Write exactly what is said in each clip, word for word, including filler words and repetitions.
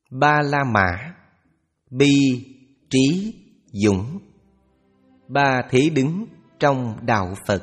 Ba La Mã, Bi, Trí, Dũng. Ba thế đứng trong đạo Phật.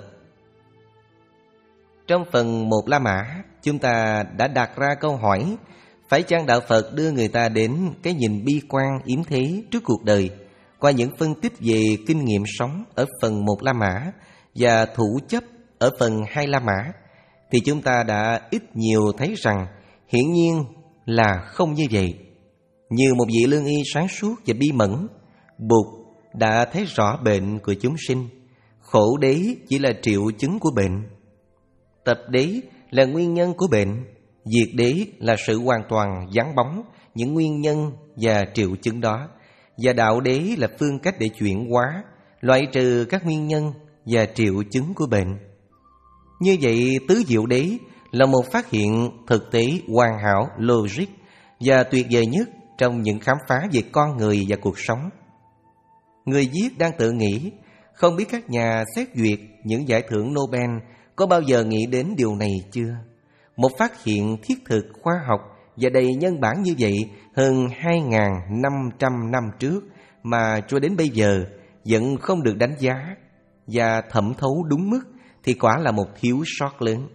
Trong phần một La Mã, chúng ta đã đặt ra câu hỏi: phải chăng đạo Phật đưa người ta đến cái nhìn bi quan yếm thế trước cuộc đời? Qua những phân tích về kinh nghiệm sống ở phần một La Mã và thủ chấp ở phần hai La Mã, thì chúng ta đã ít nhiều thấy rằng hiển nhiên là không như vậy. Như một vị lương y sáng suốt và bi mẫn, Bụt đã thấy rõ bệnh của chúng sinh. Khổ đế chỉ là triệu chứng của bệnh, tập đế là nguyên nhân của bệnh, diệt đế là sự hoàn toàn vắng bóng những nguyên nhân và triệu chứng đó, và đạo đế là phương cách để chuyển hóa, loại trừ các nguyên nhân và triệu chứng của bệnh. Như vậy, tứ diệu đế là một phát hiện thực tế hoàn hảo, logic và tuyệt vời nhất trong những khám phá về con người và cuộc sống. Người viết đang tự nghĩ, không biết các nhà xét duyệt những giải thưởng Nobel có bao giờ nghĩ đến điều này chưa? Một phát hiện thiết thực, khoa học và đầy nhân bản như vậy hơn hai nghìn năm trăm năm trước mà cho đến bây giờ vẫn không được đánh giá và thẩm thấu đúng mức thì quả là một thiếu sót lớn.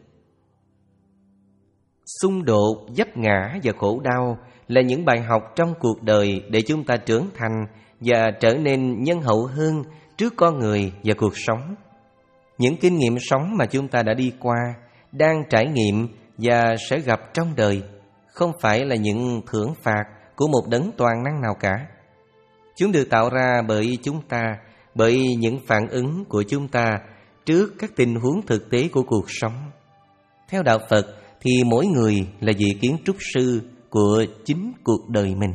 Xung đột, vấp ngã và khổ đau là những bài học trong cuộc đời để chúng ta trưởng thành và trở nên nhân hậu hơn trước con người và cuộc sống. Những kinh nghiệm sống mà chúng ta đã đi qua, đang trải nghiệm và sẽ gặp trong đời không phải là những thưởng phạt của một đấng toàn năng nào cả. Chúng được tạo ra bởi chúng ta, bởi những phản ứng của chúng ta trước các tình huống thực tế của cuộc sống. Theo đạo Phật thì mỗi người là vị kiến trúc sư của chính cuộc đời mình.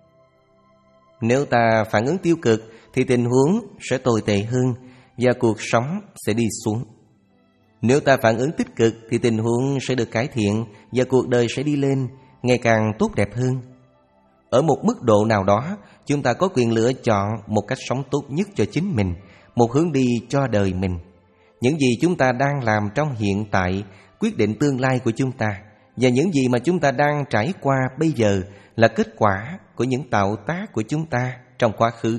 Nếu ta phản ứng tiêu cực thì tình huống sẽ tồi tệ hơn và cuộc sống sẽ đi xuống. Nếu ta phản ứng tích cực thì tình huống sẽ được cải thiện và cuộc đời sẽ đi lên, ngày càng tốt đẹp hơn. Ở một mức độ nào đó, chúng ta có quyền lựa chọn một cách sống tốt nhất cho chính mình, một hướng đi cho đời mình. Những gì chúng ta đang làm trong hiện tại quyết định tương lai của chúng ta, và những gì mà chúng ta đang trải qua bây giờ là kết quả của những tạo tác của chúng ta trong quá khứ.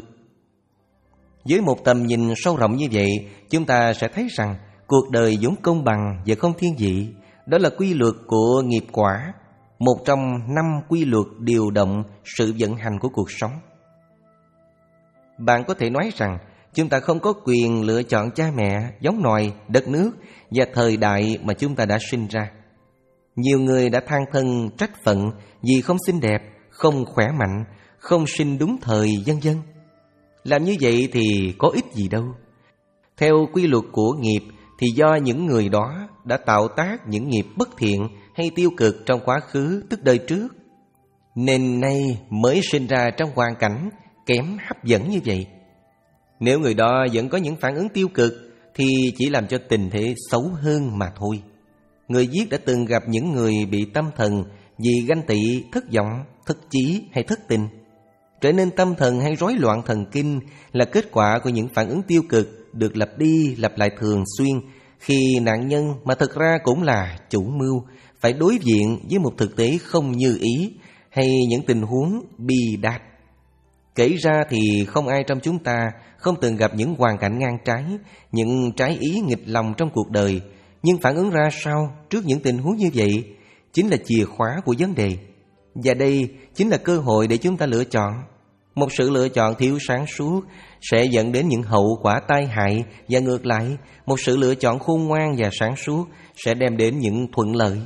Với một tầm nhìn sâu rộng như vậy, chúng ta sẽ thấy rằng cuộc đời vốn công bằng và không thiên vị. Đó là quy luật của nghiệp quả, một trong năm quy luật điều động sự vận hành của cuộc sống. Bạn có thể nói rằng chúng ta không có quyền lựa chọn cha mẹ, giống nòi, đất nước và thời đại mà chúng ta đã sinh ra. Nhiều người đã than thân trách phận vì không xinh đẹp, không khỏe mạnh, không sinh đúng thời, vân vân. Làm như vậy thì có ích gì đâu. Theo quy luật của nghiệp thì do những người đó đã tạo tác những nghiệp bất thiện hay tiêu cực trong quá khứ, tức đời trước, nên nay mới sinh ra trong hoàn cảnh kém hấp dẫn như vậy. Nếu người đó vẫn có những phản ứng tiêu cực thì chỉ làm cho tình thế xấu hơn mà thôi. Người viết đã từng gặp những người bị tâm thần vì ganh tị, thất vọng, thất chí hay thất tình. Trở nên tâm thần hay rối loạn thần kinh là kết quả của những phản ứng tiêu cực được lặp đi lặp lại thường xuyên, khi nạn nhân mà thực ra cũng là chủ mưu phải đối diện với một thực tế không như ý hay những tình huống bi đát. Kể ra thì không ai trong chúng ta không từng gặp những hoàn cảnh ngang trái, những trái ý nghịch lòng trong cuộc đời. Nhưng phản ứng ra sao trước những tình huống như vậy chính là chìa khóa của vấn đề. Và đây chính là cơ hội để chúng ta lựa chọn. Một sự lựa chọn thiếu sáng suốt sẽ dẫn đến những hậu quả tai hại, và ngược lại, một sự lựa chọn khôn ngoan và sáng suốt sẽ đem đến những thuận lợi.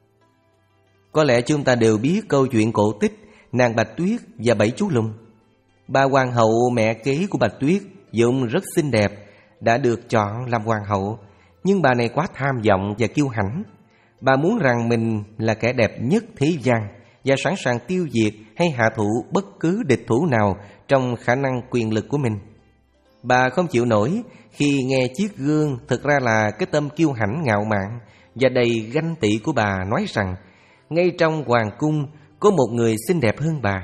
Có lẽ chúng ta đều biết câu chuyện cổ tích Nàng Bạch Tuyết và Bảy Chú Lùn. Bà hoàng hậu mẹ kế của Bạch Tuyết vốn rất xinh đẹp, đã được chọn làm hoàng hậu, nhưng bà này quá tham vọng và kiêu hãnh. Bà muốn rằng mình là kẻ đẹp nhất thế gian và sẵn sàng tiêu diệt hay hạ thủ bất cứ địch thủ nào trong khả năng quyền lực của mình. Bà không chịu nổi khi nghe chiếc gương thực ra là cái tâm kiêu hãnh ngạo mạn và đầy ganh tị của bà nói rằng ngay trong hoàng cung có một người xinh đẹp hơn bà.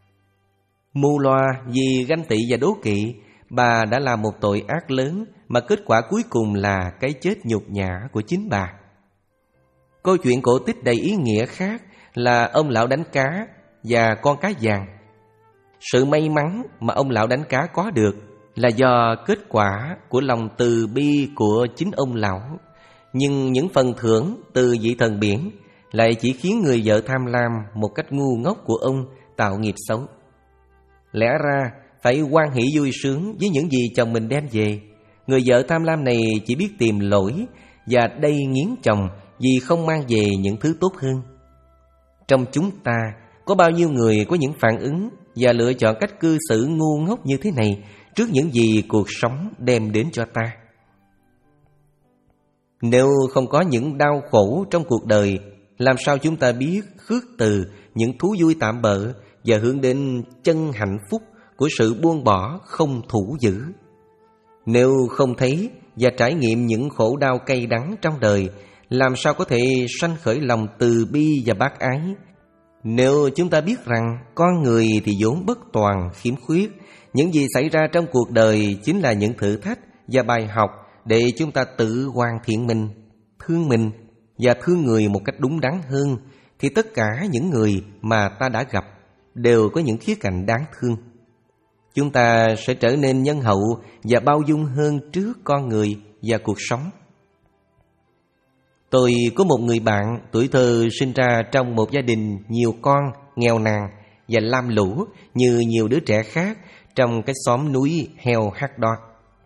Mù loa vì ganh tị và đố kỵ, bà đã làm một tội ác lớn mà kết quả cuối cùng là cái chết nhục nhã của chính bà. Câu chuyện cổ tích đầy ý nghĩa khác là ông lão đánh cá và con cá vàng. Sự may mắn mà ông lão đánh cá có được là do kết quả của lòng từ bi của chính ông lão. Nhưng những phần thưởng từ vị thần biển lại chỉ khiến người vợ tham lam một cách ngu ngốc của ông tạo nghiệp xấu. Lẽ ra phải hoan hỷ vui sướng với những gì chồng mình đem về. Người vợ tham lam này chỉ biết tìm lỗi và đay nghiến chồng vì không mang về những thứ tốt hơn. Trong chúng ta có bao nhiêu người có những phản ứng và lựa chọn cách cư xử ngu ngốc như thế này trước những gì cuộc sống đem đến cho ta. Nếu không có những đau khổ trong cuộc đời, làm sao chúng ta biết khước từ những thú vui tạm bợ và hướng đến chân hạnh phúc của sự buông bỏ không thủ giữ? Nếu không thấy và trải nghiệm những khổ đau cay đắng trong đời, làm sao có thể sanh khởi lòng từ bi và bác ái? Nếu chúng ta biết rằng con người thì vốn bất toàn, khiếm khuyết, những gì xảy ra trong cuộc đời chính là những thử thách và bài học để chúng ta tự hoàn thiện mình, thương mình và thương người một cách đúng đắn hơn, thì tất cả những người mà ta đã gặp đều có những khía cạnh đáng thương. Chúng ta sẽ trở nên nhân hậu và bao dung hơn trước con người và cuộc sống. Tôi có một người bạn tuổi thơ sinh ra trong một gia đình nhiều con, nghèo nàn và lam lũ như nhiều đứa trẻ khác trong cái xóm núi Heo Hắc Đo.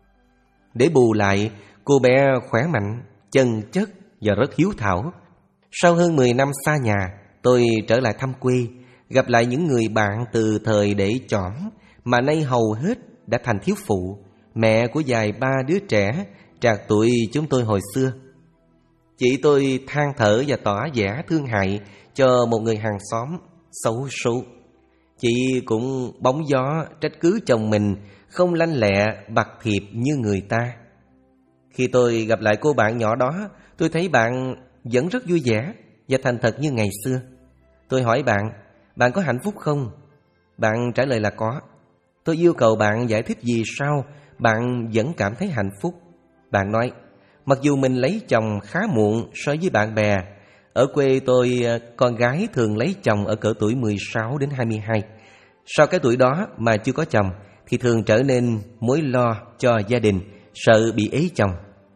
Để bù lại, cô bé khỏe mạnh, chân chất và rất hiếu thảo. Sau hơn mười năm xa nhà, tôi trở lại thăm quê, gặp lại những người bạn từ thời để chỏm mà nay hầu hết đã thành thiếu phụ, mẹ của vài ba đứa trẻ trạc tuổi chúng tôi hồi xưa. Chị tôi than thở và tỏ vẻ thương hại cho một người hàng xóm xấu số. Chị cũng bóng gió trách cứ chồng mình không lanh lẹ bạc thiệp như người ta. Khi tôi gặp lại cô bạn nhỏ đó, tôi thấy bạn vẫn rất vui vẻ và thành thật như ngày xưa. Tôi hỏi bạn, bạn có hạnh phúc không? Bạn trả lời là có. Tôi yêu cầu bạn giải thích vì sao bạn vẫn cảm thấy hạnh phúc. Bạn nói, mặc dù mình lấy chồng khá muộn so với bạn bè, ở quê tôi con gái thường lấy chồng ở cỡ tuổi mười sáu đến hai mươi hai. Sau cái tuổi đó mà chưa có chồng thì thường trở nên mối lo cho gia đình, sợ bị ế chồng.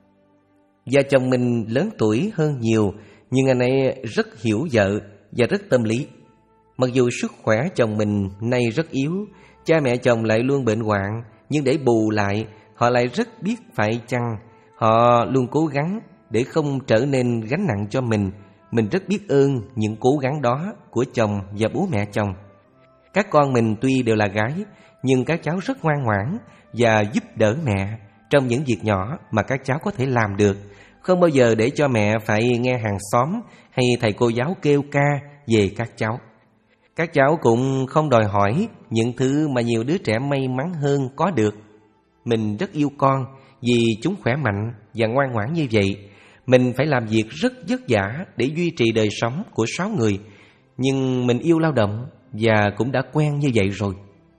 Và chồng mình lớn tuổi hơn nhiều, nhưng anh ấy rất hiểu vợ và rất tâm lý. Mặc dù sức khỏe chồng mình nay rất yếu, cha mẹ chồng lại luôn bệnh hoạn, nhưng để bù lại, họ lại rất biết phải chăng. Họ luôn cố gắng để không trở nên gánh nặng cho mình. Mình rất biết ơn những cố gắng đó của chồng và bố mẹ chồng. Các con mình tuy đều là gái, nhưng các cháu rất ngoan ngoãn và giúp đỡ mẹ trong những việc nhỏ mà các cháu có thể làm được, không bao giờ để cho mẹ phải nghe hàng xóm hay thầy cô giáo kêu ca về các cháu. Các cháu cũng không đòi hỏi những thứ mà nhiều đứa trẻ may mắn hơn có được. Mình rất yêu con vì chúng khỏe mạnh và ngoan ngoãn như vậy. Mình phải làm việc rất vất vả để duy trì đời sống của sáu người, nhưng mình yêu lao động và cũng đã quen như vậy rồi.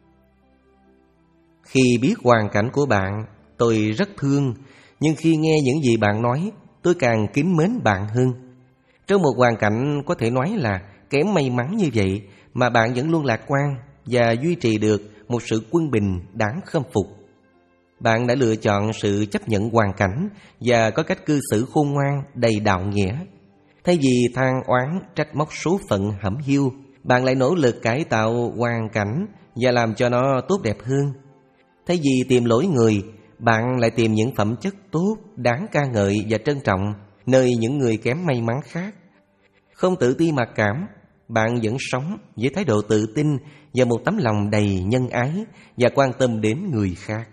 Khi biết hoàn cảnh của bạn, tôi rất thương, nhưng khi nghe những gì bạn nói, tôi càng kính mến bạn hơn. Trong một hoàn cảnh có thể nói là kém may mắn như vậy mà bạn vẫn luôn lạc quan và duy trì được một sự quân bình đáng khâm phục. Bạn đã lựa chọn sự chấp nhận hoàn cảnh và có cách cư xử khôn ngoan, đầy đạo nghĩa. Thay vì than oán trách móc số phận hẩm hiu, bạn lại nỗ lực cải tạo hoàn cảnh và làm cho nó tốt đẹp hơn. Thay vì tìm lỗi người, bạn lại tìm những phẩm chất tốt, đáng ca ngợi và trân trọng nơi những người kém may mắn khác. Không tự ti mặc cảm, bạn vẫn sống với thái độ tự tin và một tấm lòng đầy nhân ái và quan tâm đến người khác.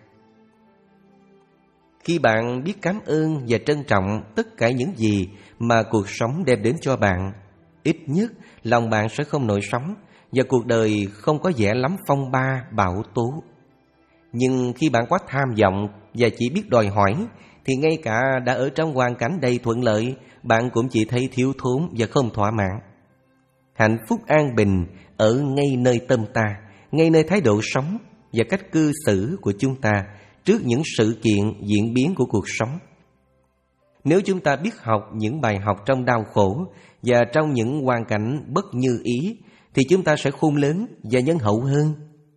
Khi bạn biết cảm ơn và trân trọng tất cả những gì mà cuộc sống đem đến cho bạn, ít nhất lòng bạn sẽ không nổi sóng và cuộc đời không có vẻ lắm phong ba bão tố. Nhưng khi bạn quá tham vọng và chỉ biết đòi hỏi, thì ngay cả đã ở trong hoàn cảnh đầy thuận lợi, bạn cũng chỉ thấy thiếu thốn và không thỏa mãn. Hạnh phúc an bình ở ngay nơi tâm ta, ngay nơi thái độ sống và cách cư xử của chúng ta trước những sự kiện diễn biến của cuộc sống. Nếu chúng ta biết học những bài học trong đau khổ và trong những hoàn cảnh bất như ý, thì chúng ta sẽ khôn lớn và nhân hậu hơn.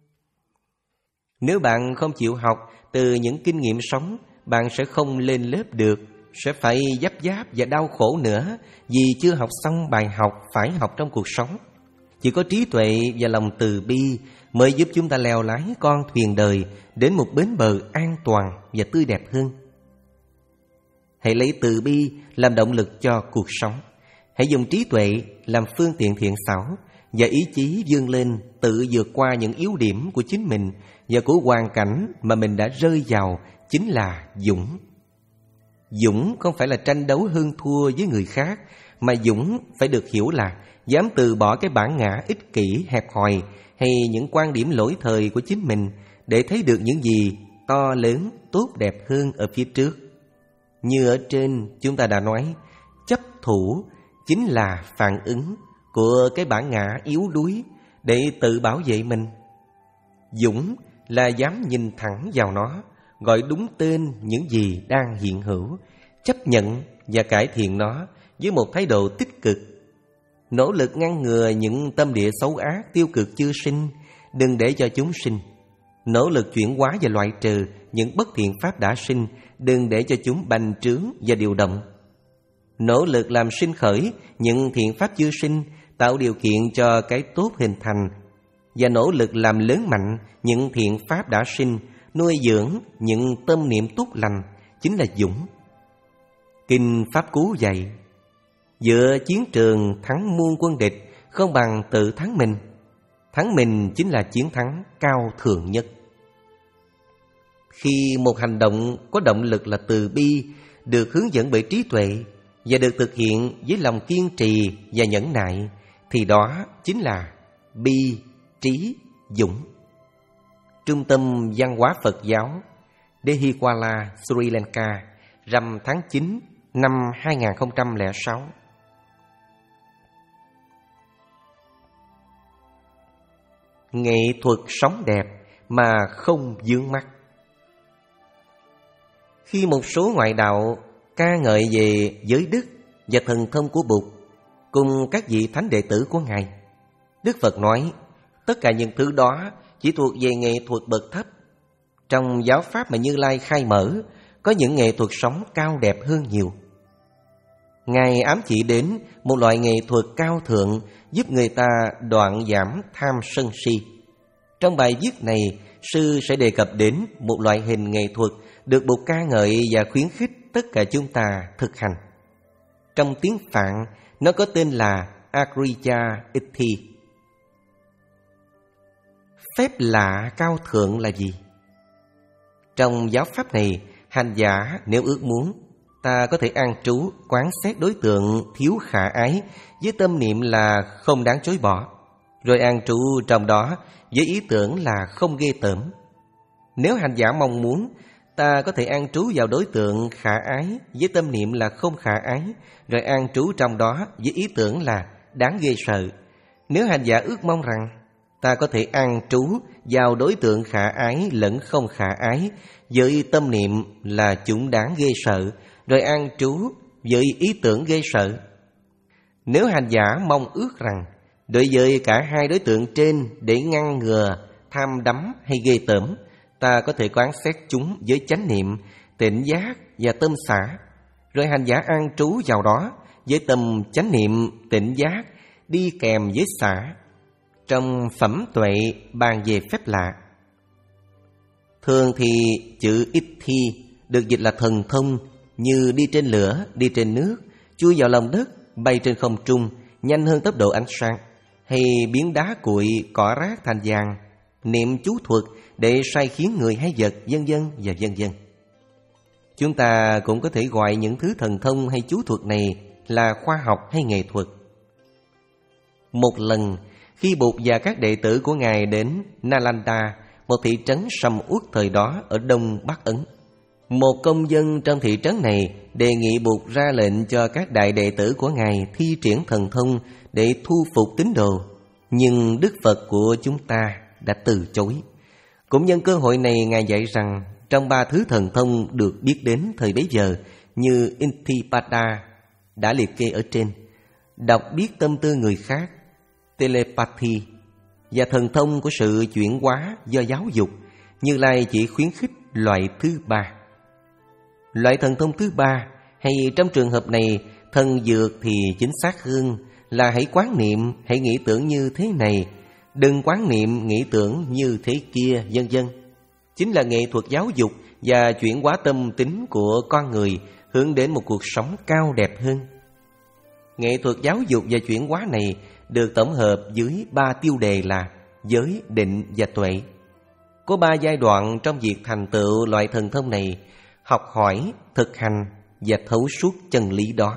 Nếu bạn không chịu học từ những kinh nghiệm sống, bạn sẽ không lên lớp được, sẽ phải giáp giáp và đau khổ nữa vì chưa học xong bài học phải học trong cuộc sống. Chỉ có trí tuệ và lòng từ bi mới giúp chúng ta leo lái con thuyền đời đến một bến bờ an toàn và tươi đẹp hơn. Hãy lấy từ bi làm động lực cho cuộc sống. Hãy dùng trí tuệ làm phương tiện thiện xảo và ý chí vươn lên tự vượt qua những yếu điểm của chính mình và của hoàn cảnh mà mình đã rơi vào, chính là dũng. Dũng không phải là tranh đấu hơn thua với người khác, mà dũng phải được hiểu là dám từ bỏ cái bản ngã ích kỷ, hẹp hòi hay những quan điểm lỗi thời của chính mình để thấy được những gì to lớn, tốt đẹp hơn ở phía trước. Như ở trên chúng ta đã nói, chấp thủ chính là phản ứng của cái bản ngã yếu đuối để tự bảo vệ mình. Dũng là dám nhìn thẳng vào nó, gọi đúng tên những gì đang hiện hữu, chấp nhận và cải thiện nó với một thái độ tích cực. Nỗ lực ngăn ngừa những tâm địa xấu ác, tiêu cực chưa sinh, đừng để cho chúng sinh. Nỗ lực chuyển hóa và loại trừ những bất thiện pháp đã sinh, đừng để cho chúng bành trướng và điều động. Nỗ lực làm sinh khởi những thiện pháp chưa sinh, tạo điều kiện cho cái tốt hình thành, và nỗ lực làm lớn mạnh những thiện pháp đã sinh, nuôi dưỡng những tâm niệm tốt lành, chính là dũng. Kinh Pháp Cú dạy, giữa chiến trường thắng muôn quân địch không bằng tự thắng mình. Thắng mình chính là chiến thắng cao thượng nhất. Khi một hành động có động lực là từ bi, được hướng dẫn bởi trí tuệ và được thực hiện với lòng kiên trì và nhẫn nại, thì đó chính là bi, trí, dũng. Trung tâm văn hóa Phật giáo Dehiwala, Sri Lanka, rằm tháng chín năm hai nghìn không trăm lẻ sáu. Nghệ thuật sống đẹp mà không vướng mắc. Khi một số ngoại đạo ca ngợi về giới đức và thần thông của Bụt cùng các vị thánh đệ tử của Ngài, Đức Phật nói tất cả những thứ đó chỉ thuộc về nghệ thuật bậc thấp. Trong giáo pháp mà Như Lai khai mở, có những nghệ thuật sống cao đẹp hơn nhiều. Ngài ám chỉ đến một loại nghệ thuật cao thượng giúp người ta đoạn giảm tham sân si. Trong bài viết này, sư sẽ đề cập đến một loại hình nghệ thuật được Bụt ca ngợi và khuyến khích tất cả chúng ta thực hành. Trong tiếng Phạn, nó có tên là Agriya Ithi. Phép lạ cao thượng là gì? Trong giáo pháp này, hành giả nếu ước muốn, ta có thể an trú quán xét đối tượng thiếu khả ái với tâm niệm là không đáng chối bỏ, rồi an trú trong đó với ý tưởng là không ghê tởm. Nếu hành giả mong muốn, ta có thể an trú vào đối tượng khả ái với tâm niệm là không khả ái, rồi an trú trong đó với ý tưởng là đáng ghê sợ. Nếu hành giả ước mong rằng ta có thể an trú vào đối tượng khả ái lẫn không khả ái với tâm niệm là chúng đáng ghê sợ, rồi an trú với ý tưởng ghê sợ. Nếu hành giả mong ước rằng đối với cả hai đối tượng trên để ngăn ngừa tham đắm hay ghê tởm, ta có thể quán xét chúng với chánh niệm, tỉnh giác và tâm xả, rồi hành giả an trú vào đó với tâm chánh niệm, tỉnh giác đi kèm với xả. Trong phẩm tuệ bàn về phép lạ, thường thì chữ Ithi được dịch là thần thông, như đi trên lửa, đi trên nước, chui vào lòng đất, bay trên không trung, nhanh hơn tốc độ ánh sáng, hay biến đá cuội, cỏ rác thành vàng, niệm chú thuật để sai khiến người hay vật, vân vân và vân vân. Chúng ta cũng có thể gọi những thứ thần thông hay chú thuật này là khoa học hay nghệ thuật. Một lần, khi Bụt và các đệ tử của Ngài đến Nalanda, một thị trấn sầm uất thời đó ở Đông Bắc Ấn, một công dân trong thị trấn này đề nghị Bụt ra lệnh cho các đại đệ tử của Ngài thi triển thần thông để thu phục tín đồ. Nhưng Đức Phật của chúng ta đã từ chối. Cũng nhân cơ hội này, Ngài dạy rằng trong ba thứ thần thông được biết đến thời bấy giờ như Intipada đã liệt kê ở trên, đọc biết tâm tư người khác, telepathy và thần thông của sự chuyển hóa do giáo dục, Như Lai chỉ khuyến khích loại thứ ba. Loại thần thông thứ ba, hay trong trường hợp này thần dược thì chính xác hơn, là hãy quán niệm, hãy nghĩ tưởng như thế này, đừng quán niệm nghĩ tưởng như thế kia, vân vân. Chính là nghệ thuật giáo dục và chuyển hóa tâm tính của con người hướng đến một cuộc sống cao đẹp hơn. Nghệ thuật giáo dục và chuyển hóa này được tổng hợp dưới ba tiêu đề là giới, định và tuệ. Có ba giai đoạn trong việc thành tựu loại thần thông này: học hỏi, thực hành và thấu suốt chân lý đó.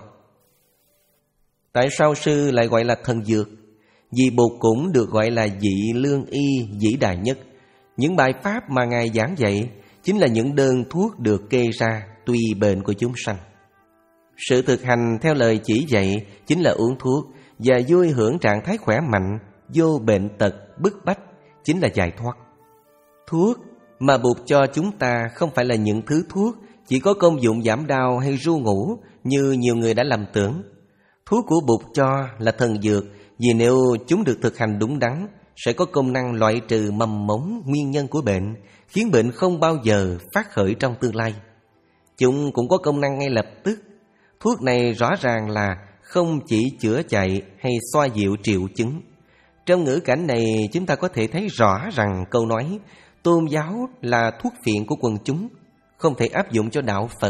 Tại sao sư lại gọi là thần dược? Vì Bụt cũng được gọi là vị lương y vĩ đại nhất. Những bài pháp mà Ngài giảng dạy chính là những đơn thuốc được kê ra tùy bệnh của chúng sanh. Sự thực hành theo lời chỉ dạy chính là uống thuốc và vui hưởng trạng thái khỏe mạnh, vô bệnh tật, bức bách, chính là giải thoát. Thuốc mà Bụt cho chúng ta không phải là những thứ thuốc chỉ có công dụng giảm đau hay ru ngủ như nhiều người đã lầm tưởng. Thuốc của Bụt cho là thần dược, vì nếu chúng được thực hành đúng đắn sẽ có công năng loại trừ mầm mống nguyên nhân của bệnh, khiến bệnh không bao giờ phát khởi trong tương lai. Chúng cũng có công năng ngay lập tức. Thuốc này rõ ràng là không chỉ chữa chạy hay xoa dịu triệu chứng. Trong ngữ cảnh này chúng ta có thể thấy rõ rằng câu nói tôn giáo là thuốc phiện của quần chúng không thể áp dụng cho đạo Phật.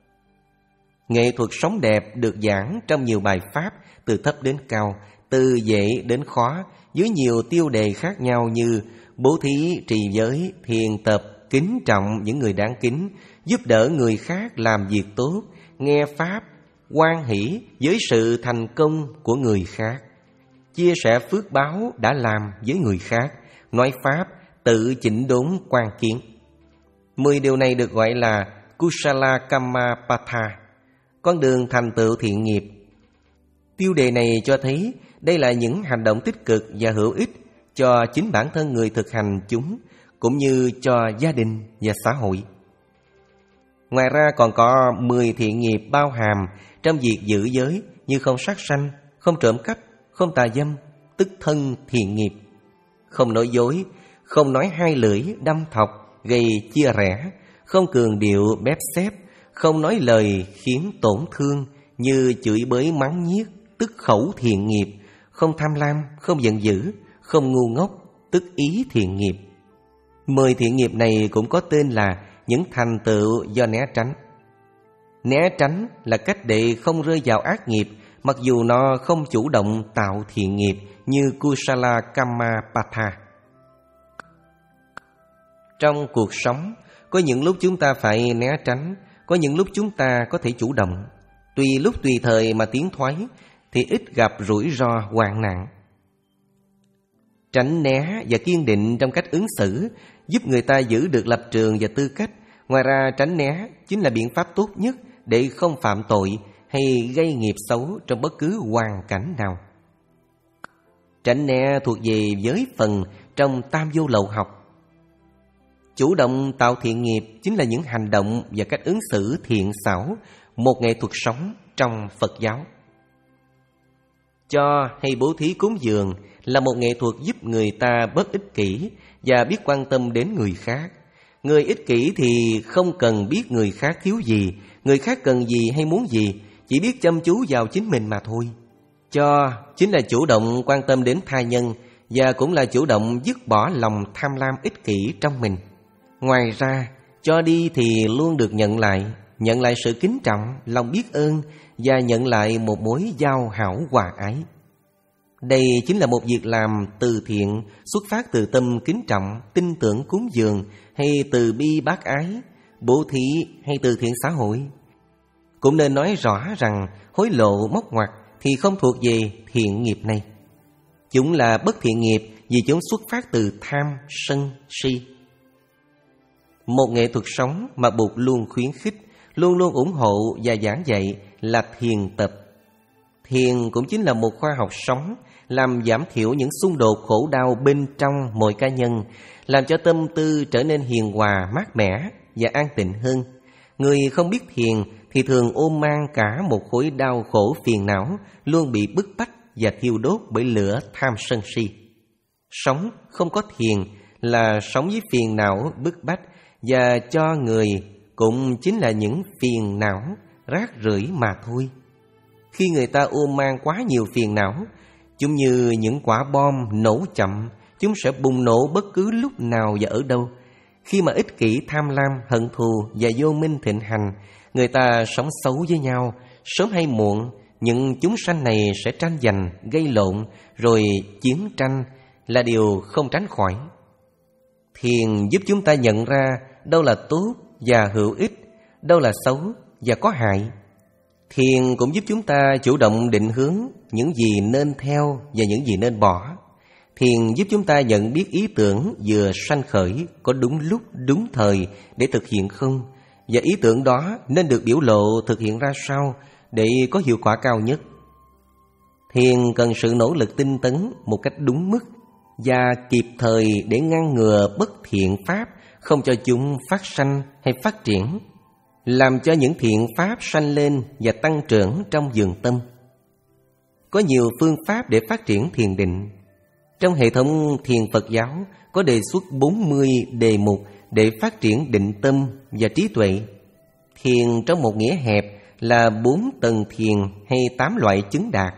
Nghệ thuật sống đẹp được giảng trong nhiều bài pháp, từ thấp đến cao, từ dễ đến khó, với nhiều tiêu đề khác nhau như bố thí, trì giới, thiền tập, kính trọng những người đáng kính, giúp đỡ người khác làm việc tốt, nghe pháp, hoan hỷ với sự thành công của người khác, chia sẻ phước báo đã làm với người khác, nói pháp, tự chỉnh đốn quan kiến. Mười điều này được gọi là Kusala Kamma Patha, con đường thành tựu thiện nghiệp. Tiêu đề này cho thấy đây là những hành động tích cực và hữu ích cho chính bản thân người thực hành chúng, cũng như cho gia đình và xã hội. Ngoài ra còn có mười thiện nghiệp bao hàm trong việc giữ giới như không sát sanh, không trộm cắp, không tà dâm, tức thân thiện nghiệp, không nói dối, không nói hai lưỡi đâm thọc gây chia rẽ, không cường điệu bép xép, không nói lời khiến tổn thương như chửi bới mắng nhiếc, tức khẩu thiện nghiệp, không tham lam, không giận dữ, không ngu ngốc, tức ý thiện nghiệp. Mười thiện nghiệp này cũng có tên là những thành tựu do né tránh. Né tránh là cách để không rơi vào ác nghiệp, mặc dù nó không chủ động tạo thiện nghiệp như Kusala Kamma Patha. Trong cuộc sống, có những lúc chúng ta phải né tránh, có những lúc chúng ta có thể chủ động. Tùy lúc tùy thời mà tiến thoái thì ít gặp rủi ro hoạn nạn. Tránh né và kiên định trong cách ứng xử giúp người ta giữ được lập trường và tư cách. Ngoài ra, tránh né chính là biện pháp tốt nhất để không phạm tội hay gây nghiệp xấu trong bất cứ hoàn cảnh nào. Tránh né thuộc về giới phần trong tam vô lậu học. Chủ động tạo thiện nghiệp chính là những hành động và cách ứng xử thiện xảo, một nghệ thuật sống trong Phật giáo. Cho hay bố thí cúng dường là một nghệ thuật giúp người ta bớt ích kỷ và biết quan tâm đến người khác. Người ích kỷ thì không cần biết người khác thiếu gì, người khác cần gì hay muốn gì, chỉ biết chăm chú vào chính mình mà thôi. Cho chính là chủ động quan tâm đến tha nhân và cũng là chủ động dứt bỏ lòng tham lam ích kỷ trong mình. Ngoài ra, cho đi thì luôn được nhận lại, nhận lại sự kính trọng, lòng biết ơn và nhận lại một mối giao hảo hòa ái. Đây chính là một việc làm từ thiện xuất phát từ tâm kính trọng, tin tưởng cúng dường hay từ bi bác ái, bố thí hay từ thiện xã hội. Cũng nên nói rõ rằng hối lộ móc ngoặt thì không thuộc về thiện nghiệp này. Chúng là bất thiện nghiệp vì chúng xuất phát từ tham, sân, si. Một nghệ thuật sống mà Bụt luôn khuyến khích, luôn luôn ủng hộ và giảng dạy là thiền tập. Thiền cũng chính là một khoa học sống, làm giảm thiểu những xung đột khổ đau bên trong mỗi cá nhân, làm cho tâm tư trở nên hiền hòa, mát mẻ và an tịnh hơn. Người không biết thiền thì thường ôm mang cả một khối đau khổ phiền não, luôn bị bức bách và thiêu đốt bởi lửa tham sân si. Sống không có thiền là sống với phiền não bức bách, và cho người cũng chính là những phiền não rác rưởi mà thôi. Khi người ta ôm mang quá nhiều phiền não, chúng như những quả bom nổ chậm, chúng sẽ bùng nổ bất cứ lúc nào và ở đâu. Khi mà ích kỷ, tham lam, hận thù và vô minh thịnh hành, người ta sống xấu với nhau, sớm hay muộn những chúng sanh này sẽ tranh giành, gây lộn, rồi chiến tranh là điều không tránh khỏi. Thiền giúp chúng ta nhận ra đâu là tốt và hữu ích, đâu là xấu và có hại. Thiền cũng giúp chúng ta chủ động định hướng những gì nên theo và những gì nên bỏ. Thiền giúp chúng ta nhận biết ý tưởng vừa sanh khởi có đúng lúc, đúng thời để thực hiện không, và ý tưởng đó nên được biểu lộ thực hiện ra sao để có hiệu quả cao nhất. Thiền cần sự nỗ lực tinh tấn một cách đúng mức và kịp thời để ngăn ngừa bất thiện pháp, không cho chúng phát sanh hay phát triển, làm cho những thiện pháp sanh lên và tăng trưởng trong vườn tâm. Có nhiều phương pháp để phát triển thiền định. Trong hệ thống thiền Phật giáo có đề xuất bốn mươi đề mục để phát triển định tâm và trí tuệ. Thiền trong một nghĩa hẹp là bốn tầng thiền hay tám loại chứng đạt.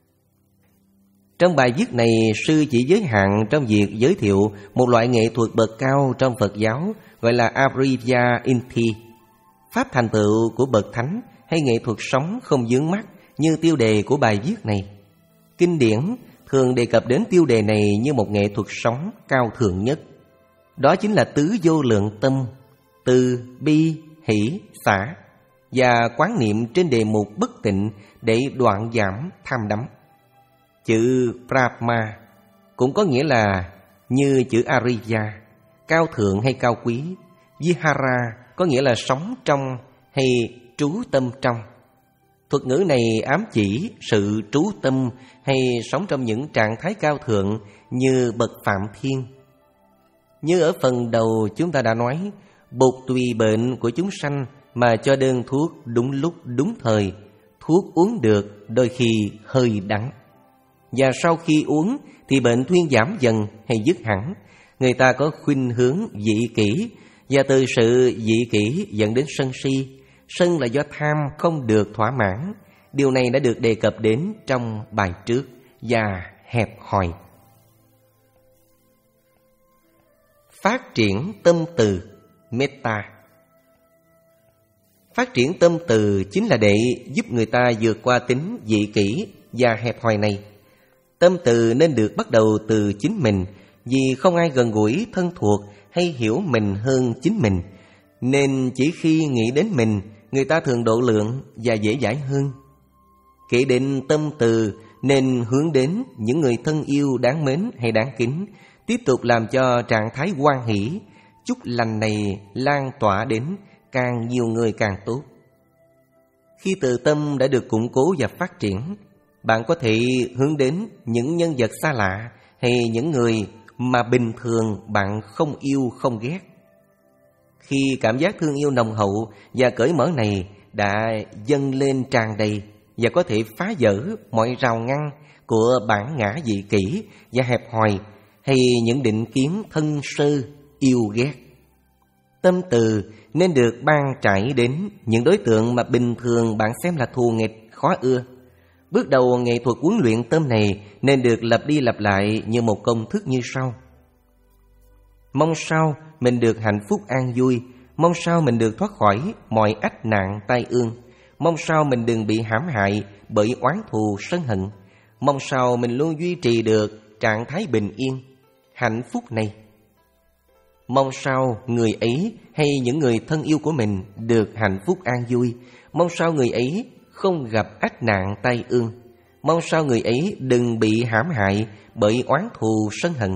Trong bài viết này, sư chỉ giới hạn trong việc giới thiệu một loại nghệ thuật bậc cao trong Phật giáo gọi là Abriya Inti, pháp thành tựu của bậc thánh hay nghệ thuật sống không vướng mắc như tiêu đề của bài viết này. Kinh điển thường đề cập đến tiêu đề này như một nghệ thuật sống cao thượng nhất. Đó chính là tứ vô lượng tâm, từ, bi, hỷ, xả, và quán niệm trên đề mục bất tịnh để đoạn giảm tham đắm. Chữ Brahma cũng có nghĩa là như chữ Ariya, cao thượng hay cao quý. Vihara có nghĩa là sống trong hay trú tâm trong. Thuật ngữ này ám chỉ sự trú tâm hay sống trong những trạng thái cao thượng như bậc Phạm Thiên. Như ở phần đầu chúng ta đã nói, Bụt tùy bệnh của chúng sanh mà cho đơn thuốc đúng lúc đúng thời. Thuốc uống được đôi khi hơi đắng, và sau khi uống thì bệnh thuyên giảm dần hay dứt hẳn. Người ta có khuynh hướng dị kỷ, và từ sự dị kỷ dẫn đến sân si. Sân là do tham không được thỏa mãn. Điều này đã được đề cập đến trong bài trước. Và hẹp hòi. Phát triển tâm từ, metta. Phát triển tâm từ chính là để giúp người ta vượt qua tính dị kỷ và hẹp hòi này. Tâm từ nên được bắt đầu từ chính mình, vì không ai gần gũi, thân thuộc hay hiểu mình hơn chính mình, nên chỉ khi nghĩ đến mình, người ta thường độ lượng và dễ dãi hơn. Kể đến tâm từ nên hướng đến những người thân yêu đáng mến hay đáng kính, tiếp tục làm cho trạng thái hoan hỷ, chúc lành này lan tỏa đến càng nhiều người càng tốt. Khi từ tâm đã được củng cố và phát triển, bạn có thể hướng đến những nhân vật xa lạ hay những người mà bình thường bạn không yêu không ghét. Khi cảm giác thương yêu nồng hậu và cởi mở này đã dâng lên tràn đầy và có thể phá vỡ mọi rào ngăn của bản ngã dị kỷ và hẹp hòi hay những định kiến thân sơ yêu ghét. Tâm từ nên được ban trải đến những đối tượng mà bình thường bạn xem là thù nghịch, khó ưa. Bước đầu nghệ thuật huấn luyện tâm này nên được lặp đi lặp lại như một công thức như sau. Mong sao mình được hạnh phúc an vui, mong sao mình được thoát khỏi mọi ách nạn tai ương, mong sao mình đừng bị hãm hại bởi oán thù sân hận, mong sao mình luôn duy trì được trạng thái bình yên, hạnh phúc này. Mong sao người ấy hay những người thân yêu của mình được hạnh phúc an vui, mong sao người ấy không gặp ách nạn tai ương, mong sao người ấy đừng bị hãm hại bởi oán thù sân hận,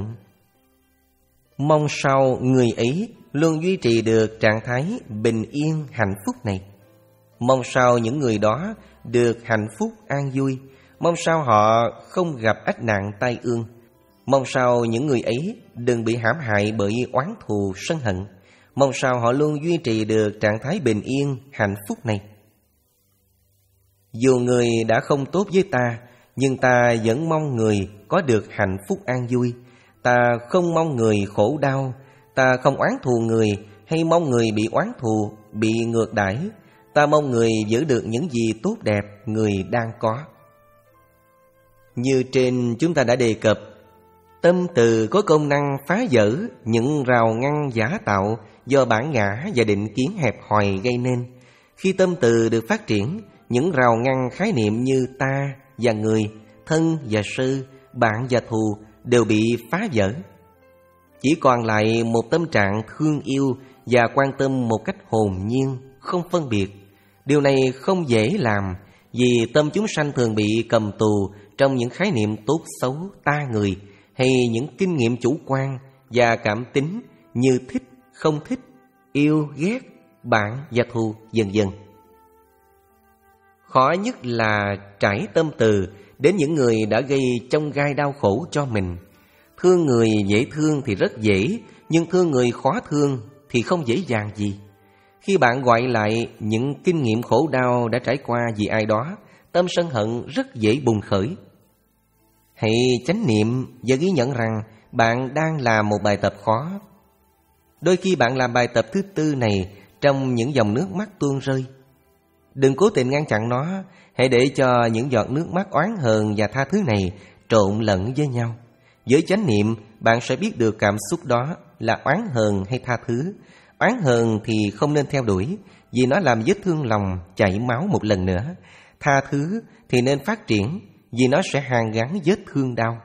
mong sao người ấy luôn duy trì được trạng thái bình yên hạnh phúc này. Mong sao những người đó được hạnh phúc an vui, mong sao họ không gặp ách nạn tai ương, mong sao những người ấy đừng bị hãm hại bởi oán thù sân hận, mong sao họ luôn duy trì được trạng thái bình yên hạnh phúc này. Dù người đã không tốt với ta, nhưng ta vẫn mong người có được hạnh phúc an vui. Ta không mong người khổ đau. Ta không oán thù người hay mong người bị oán thù, bị ngược đãi. Ta mong người giữ được những gì tốt đẹp người đang có. Như trên chúng ta đã đề cập, tâm từ có công năng phá vỡ những rào ngăn giả tạo do bản ngã và định kiến hẹp hòi gây nên. Khi tâm từ được phát triển, những rào ngăn khái niệm như ta và người, thân và sư, bạn và thù đều bị phá vỡ. Chỉ còn lại một tâm trạng thương yêu và quan tâm một cách hồn nhiên, không phân biệt. Điều này không dễ làm, vì tâm chúng sanh thường bị cầm tù trong những khái niệm tốt xấu, ta người, hay những kinh nghiệm chủ quan và cảm tính như thích, không thích, yêu, ghét, bạn và thù, vân vân. Khó nhất là trải tâm từ đến những người đã gây chông gai đau khổ cho mình. Thương người dễ thương thì rất dễ, nhưng thương người khó thương thì không dễ dàng gì. Khi bạn gọi lại những kinh nghiệm khổ đau đã trải qua vì ai đó, tâm sân hận rất dễ bùng khởi. Hãy chánh niệm và ghi nhận rằng bạn đang làm một bài tập khó. Đôi khi bạn làm bài tập thứ tư này trong những dòng nước mắt tuôn rơi. Đừng cố tình ngăn chặn nó, hãy để cho những giọt nước mắt oán hờn và tha thứ này trộn lẫn với nhau. Với chánh niệm, bạn sẽ biết được cảm xúc đó là oán hờn hay tha thứ. Oán hờn thì không nên theo đuổi, vì nó làm vết thương lòng chảy máu một lần nữa. Tha thứ thì nên phát triển, vì nó sẽ hàn gắn vết thương đau.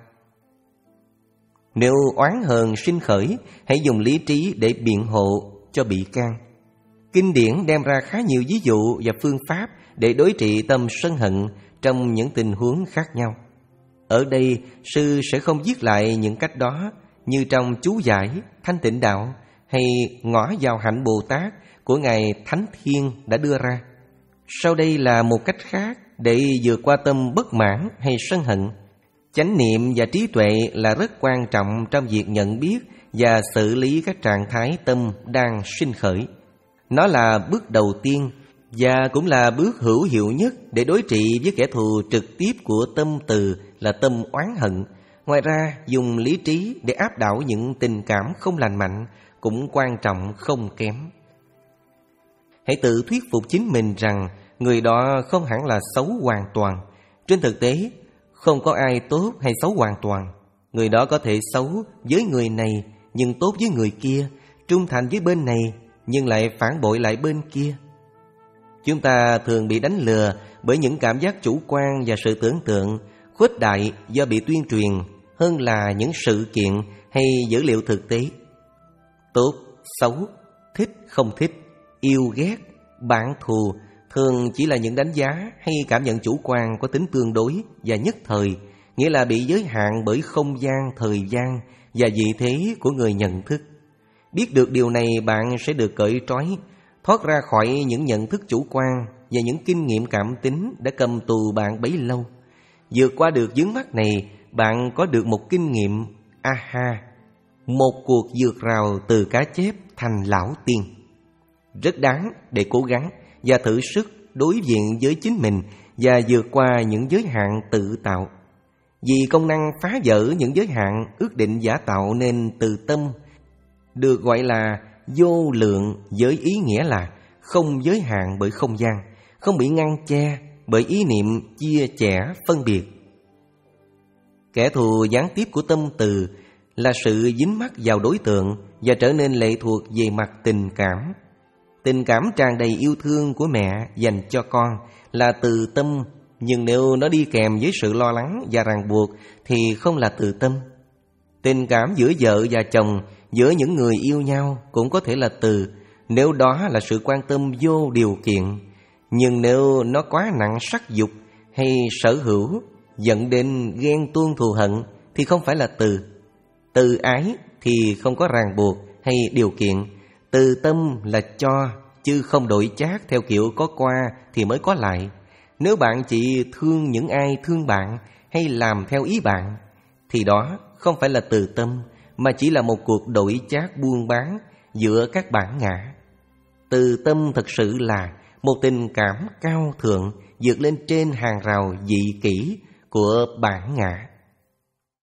Nếu oán hờn sinh khởi, hãy dùng lý trí để biện hộ cho bị can. Kinh điển đem ra khá nhiều ví dụ và phương pháp để đối trị tâm sân hận trong những tình huống khác nhau. Ở đây, sư sẽ không viết lại những cách đó như trong chú giải Thanh Tịnh Đạo hay Ngõ vào hạnh Bồ Tát của Ngài Thánh Thiên đã đưa ra. Sau đây là một cách khác để vượt qua tâm bất mãn hay sân hận. Chánh niệm và trí tuệ là rất quan trọng trong việc nhận biết và xử lý các trạng thái tâm đang sinh khởi. Nó là bước đầu tiên và cũng là bước hữu hiệu nhất để đối trị với kẻ thù trực tiếp của tâm từ là tâm oán hận. Ngoài ra, dùng lý trí để áp đảo những tình cảm không lành mạnh cũng quan trọng không kém. Hãy tự thuyết phục chính mình rằng người đó không hẳn là xấu hoàn toàn. Trên thực tế, không có ai tốt hay xấu hoàn toàn. Người đó có thể xấu với người này nhưng tốt với người kia, trung thành với bên này nhưng lại phản bội lại bên kia. Chúng ta thường bị đánh lừa bởi những cảm giác chủ quan và sự tưởng tượng khuếch đại do bị tuyên truyền hơn là những sự kiện hay dữ liệu thực tế. Tốt, xấu, thích, không thích, yêu, ghét, bạn thù thường chỉ là những đánh giá hay cảm nhận chủ quan có tính tương đối và nhất thời, nghĩa là bị giới hạn bởi không gian, thời gian và vị thế của người nhận thức. Biết được điều này, bạn sẽ được cởi trói, thoát ra khỏi những nhận thức chủ quan và những kinh nghiệm cảm tính đã cầm tù bạn bấy lâu. Vượt qua được vướng mắc này, bạn có được một kinh nghiệm aha, một cuộc vượt rào từ cá chép thành lão tiên. Rất đáng để cố gắng và thử sức đối diện với chính mình và vượt qua những giới hạn tự tạo. Vì công năng phá vỡ những giới hạn ước định giả tạo nên từ tâm được gọi là vô lượng, với ý nghĩa là không giới hạn bởi không gian, không bị ngăn che bởi ý niệm chia chẻ phân biệt. Kẻ thù gián tiếp của tâm từ là sự dính mắc vào đối tượng và trở nên lệ thuộc về mặt tình cảm. Tình cảm tràn đầy yêu thương của mẹ dành cho con là từ tâm, nhưng nếu nó đi kèm với sự lo lắng và ràng buộc thì không là từ tâm. Tình cảm giữa vợ và chồng, giữa những người yêu nhau cũng có thể là từ, nếu đó là sự quan tâm vô điều kiện. Nhưng nếu nó quá nặng sắc dục hay sở hữu dẫn đến ghen tuông thù hận thì không phải là từ. Từ ái thì không có ràng buộc hay điều kiện. Từ tâm là cho, chứ không đổi chác theo kiểu có qua thì mới có lại. Nếu bạn chỉ thương những ai thương bạn hay làm theo ý bạn thì đó không phải là từ tâm, mà chỉ là một cuộc đổi chác buôn bán giữa các bản ngã. Từ tâm thực sự là một tình cảm cao thượng vượt lên trên hàng rào dị kỷ của bản ngã.